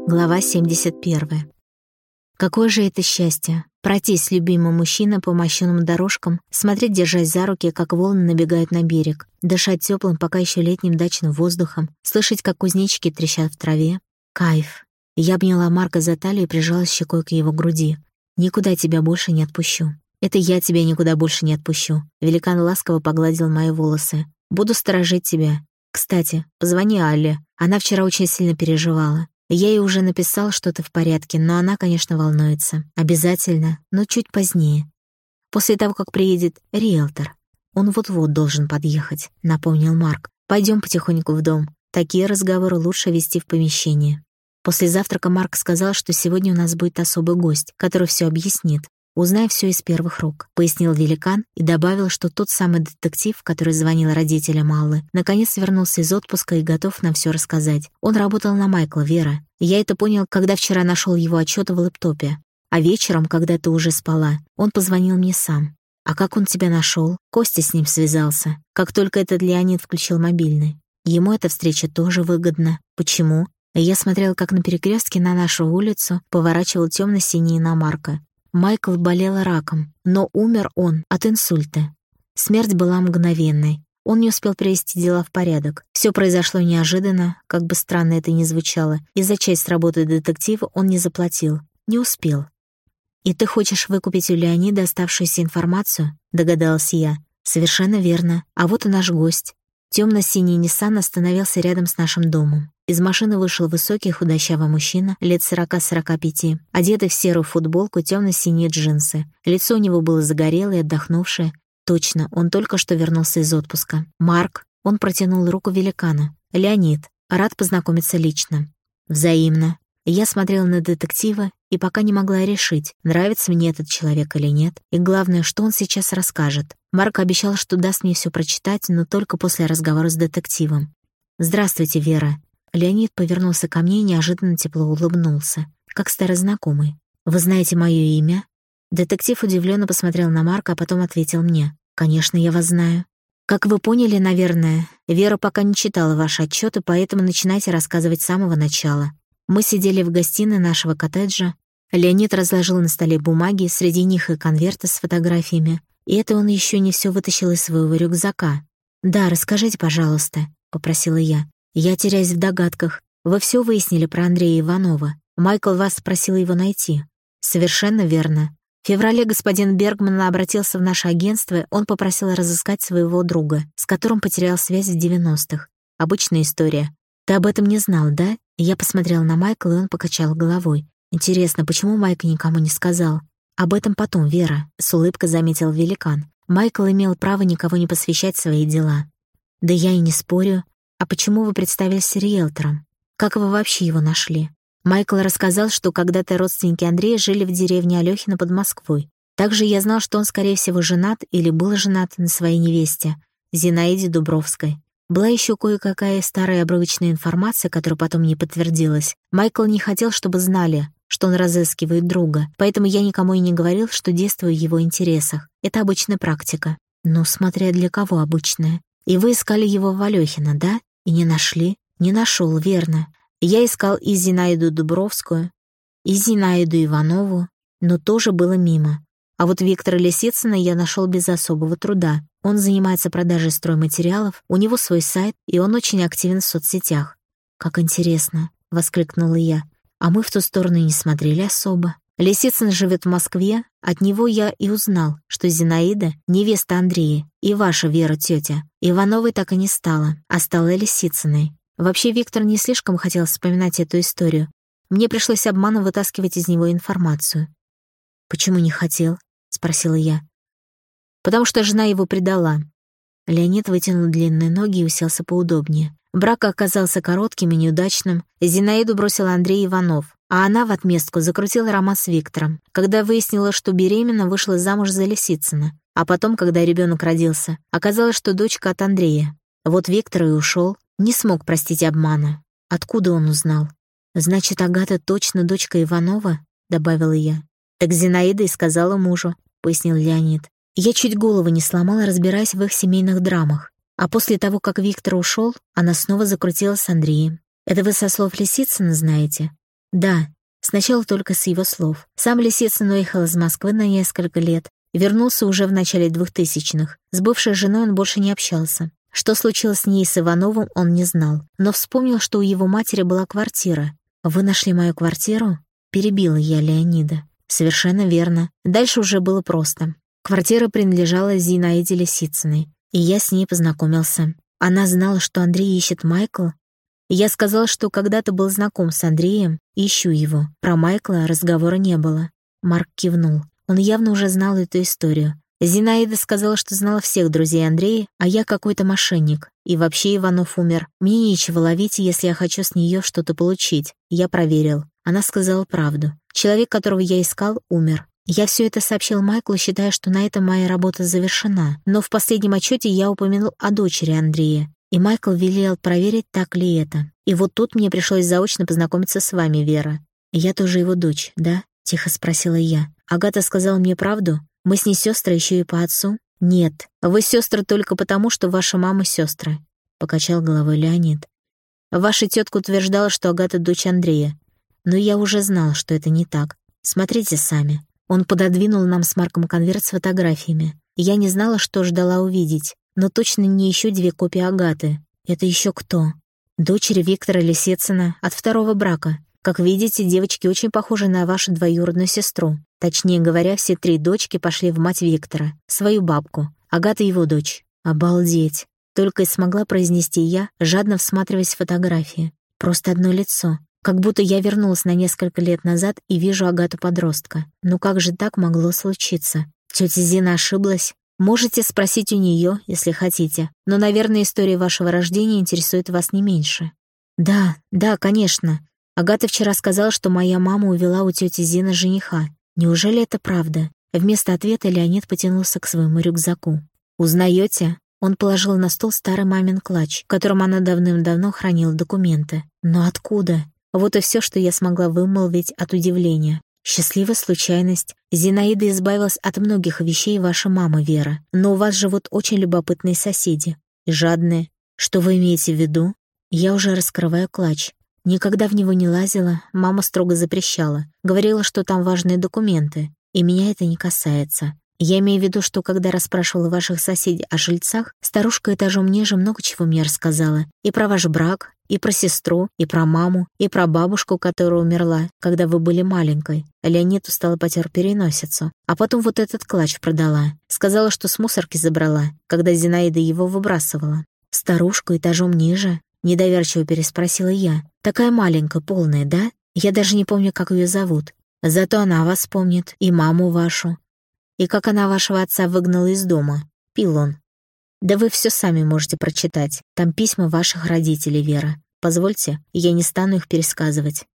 Глава 71. Какое же это счастье — пройтись с любимым мужчиной по мощенным дорожкам, смотреть, держась за руки, как волны набегают на берег, дышать теплым, пока еще летним дачным воздухом, слышать, как кузнечики трещат в траве. Кайф. Я обняла Марка за талию и прижалась щекой к его груди. «Никуда тебя больше не отпущу». «Это я тебя никуда больше не отпущу». Великан ласково погладил мои волосы. «Буду сторожить тебя. Кстати, позвони Алле. Она вчера очень сильно переживала. Я ей уже написал, что ты в порядке, но она, конечно, волнуется. Обязательно, но чуть позднее. После того, как приедет риэлтор. Он вот-вот должен подъехать», — напомнил Марк. «Пойдем потихоньку в дом. Такие разговоры лучше вести в помещении». После завтрака Марк сказал, что сегодня у нас будет особый гость, который все объяснит. «Узнай все из первых рук», — пояснил великан и добавил, что тот самый детектив, который звонил родителям Аллы, наконец вернулся из отпуска и готов нам все рассказать. Он работал на Майкла, Вера. Я это понял, когда вчера нашел его отчет в лэптопе. А вечером, когда ты уже спала, он позвонил мне сам. А как он тебя нашел? Костя с ним связался. Как только этот Леонид включил мобильный. Ему эта встреча тоже выгодна. Почему? Я смотрел, как на перекрестке на нашу улицу поворачивал темно-синий на Марка. Майкл болел раком, но умер он от инсульта. Смерть была мгновенной. Он не успел привести дела в порядок. Все произошло неожиданно, как бы странно это ни звучало, и за часть работы детектива он не заплатил. Не успел. «И ты хочешь выкупить у Леонида оставшуюся информацию?» — догадалась я. «Совершенно верно. А вот и наш гость». Темно-синий Ниссан остановился рядом с нашим домом. Из машины вышел высокий худощавый мужчина, лет 40-45, одетый в серую футболку, темно-синие джинсы. Лицо у него было загорелое и отдохнувшее. Точно, он только что вернулся из отпуска. «Марк», — он протянул руку великану. «Леонид, рад познакомиться лично». «Взаимно». Я смотрела на детектива и пока не могла решить, нравится мне этот человек или нет, и главное, что он сейчас расскажет. Марк обещал, что даст мне все прочитать, но только после разговора с детективом. «Здравствуйте, Вера». Леонид повернулся ко мне и неожиданно тепло улыбнулся, как старый знакомый. «Вы знаете мое имя?» Детектив удивленно посмотрел на Марка, а потом ответил мне. «Конечно, я вас знаю». «Как вы поняли, наверное, Вера пока не читала ваши отчеты, поэтому начинайте рассказывать с самого начала». Мы сидели в гостиной нашего коттеджа. Леонид разложил на столе бумаги, среди них и конверты с фотографиями. И это он еще не все вытащил из своего рюкзака. «Да, расскажите, пожалуйста», — попросила я. «Я теряюсь в догадках. Вы все выяснили про Андрея Иванова. Майкл вас просил его найти». «Совершенно верно. В феврале господин Бергман обратился в наше агентство, он попросил разыскать своего друга, с которым потерял связь в 90-х. Обычная история. Ты об этом не знал, да?» Я посмотрела на Майкла, и он покачал головой. «Интересно, почему Майк никому не сказал?» «Об этом потом, Вера», — с улыбкой заметил великан. Майкл имел право никого не посвящать в свои дела. «Да я и не спорю. А почему вы представились риэлтором? Как вы вообще его нашли?» Майкл рассказал, что когда-то родственники Андрея жили в деревне Алёхино под Москвой. Также я знал, что он, скорее всего, женат или был женат на своей невесте, Зинаиде Дубровской. Была еще кое-какая старая обрывочная информация, которая потом не подтвердилась. Майкл не хотел, чтобы знали, что он разыскивает друга, поэтому я никому и не говорил, что действую в его интересах. Это обычная практика. Ну, смотря для кого обычная. И вы искали его в Алёхино, да? И не нашли? Не нашел, верно. Я искал и Зинаиду Дубровскую, и Зинаиду Иванову, но тоже было мимо. А вот Виктора Лисицына я нашел без особого труда. Он занимается продажей стройматериалов, у него свой сайт, и он очень активен в соцсетях. «Как интересно», — воскликнула я. «А мы в ту сторону и не смотрели особо». Лисицын живет в Москве, от него я и узнал, что Зинаида — невеста Андрея, и ваша Вера тетя. Ивановой так и не стала, а стала Лисицыной. Вообще Виктор не слишком хотел вспоминать эту историю. Мне пришлось обманом вытаскивать из него информацию. «Почему не хотел?» — спросила я. «Потому что жена его предала». Леонид вытянул длинные ноги и уселся поудобнее. Брак оказался коротким и неудачным. Зинаиду бросил Андрей Иванов, а она в отместку закрутила роман с Виктором. Когда выяснила, что беременна, вышла замуж за Лисицына. А потом, когда ребенок родился, оказалось, что дочка от Андрея. Вот Виктор и ушел, не смог простить обмана. Откуда он узнал? «Значит, Агата точно дочка Иванова?» — добавила я. «Так Зинаида и сказала мужу», — пояснил Леонид. Я чуть голову не сломала, разбираясь в их семейных драмах. А после того, как Виктор ушел, она снова закрутилась с Андреем. «Это вы со слов Лисицына знаете?» Да, сначала только с его слов. Сам Лисицын уехал из Москвы на несколько лет и вернулся уже в начале 2000-х. С бывшей женой он больше не общался. Что случилось с ней и с Ивановым, он не знал, но вспомнил, что у его матери была квартира. «Вы нашли мою квартиру?» — перебила я Леонида. «Совершенно верно. Дальше уже было просто. Квартира принадлежала Зинаиде Лисицыной, и я с ней познакомился. Она знала, что Андрей ищет Майкла. Я сказал, что когда-то был знаком с Андреем и ищу его. Про Майкла разговора не было». Марк кивнул. Он явно уже знал эту историю. Зинаида сказала, что знала всех друзей Андрея, а я какой-то мошенник. И вообще Иванов умер. Мне нечего ловить, если я хочу с нее что-то получить. Я проверил. Она сказала правду. Человек, которого я искал, умер. Я все это сообщил Майклу, считая, что на этом моя работа завершена. Но в последнем отчете я упомянул о дочери Андрея. И Майкл велел проверить, так ли это. И вот тут мне пришлось заочно познакомиться с вами, Вера. «Я тоже его дочь, да?» — тихо спросила я. «Агата сказала мне правду? Мы с ней сестры еще и по отцу?» «Нет, вы сестры только потому, что ваша мама сестры», — покачал головой Леонид. «Ваша тетка утверждала, что Агата дочь Андрея. Но я уже знал, что это не так. Смотрите сами». Он пододвинул нам с Марком конверт с фотографиями. Я не знала, что ждала увидеть, но точно не еще 2 копии Агаты. Это еще кто? Дочери Виктора Лисицына от 2-го брака. Как видите, девочки очень похожи на вашу двоюродную сестру. Точнее говоря, все 3 дочки пошли в мать Виктора, свою бабку. Агата его дочь. Обалдеть. Только и смогла произнести я, жадно всматриваясь в фотографии. Просто одно лицо. Как будто я вернулась на несколько лет назад и вижу Агату-подростка. Ну как же так могло случиться? Тетя Зина ошиблась? Можете спросить у нее, если хотите. Но, наверное, история вашего рождения интересует вас не меньше. Да, конечно. Агата вчера сказала, что моя мама увела у тети Зины жениха. Неужели это правда? Вместо ответа Леонид потянулся к своему рюкзаку. «Узнаете?» Он положил на стол старый мамин клатч, в котором она давным-давно хранила документы. Но откуда? Вот и все, что я смогла вымолвить от удивления. Счастливая случайность. Зинаида избавилась от многих вещей ваша мама, Вера. Но у вас живут очень любопытные соседи. И жадные. Что вы имеете в виду? Я уже раскрываю клатч. Никогда в него не лазила, мама строго запрещала. Говорила, что там важные документы. И меня это не касается. Я имею в виду, что когда расспрашивала ваших соседей о жильцах, старушка этажом ниже много чего мне рассказала. И про ваш брак, и про сестру, и про маму, и про бабушку, которая умерла, когда вы были маленькой. Леонид устало потер переносицу. А потом вот этот клатч продала. Сказала, что с мусорки забрала, когда Зинаида его выбрасывала. «Старушку этажом ниже?» — недоверчиво переспросила я. «Такая маленькая, полная, да? Я даже не помню, как ее зовут. Зато она вас помнит, и маму вашу. И как она вашего отца выгнала из дома. Пил он. Да вы все сами можете прочитать. Там письма ваших родителей, Вера. Позвольте, я не стану их пересказывать».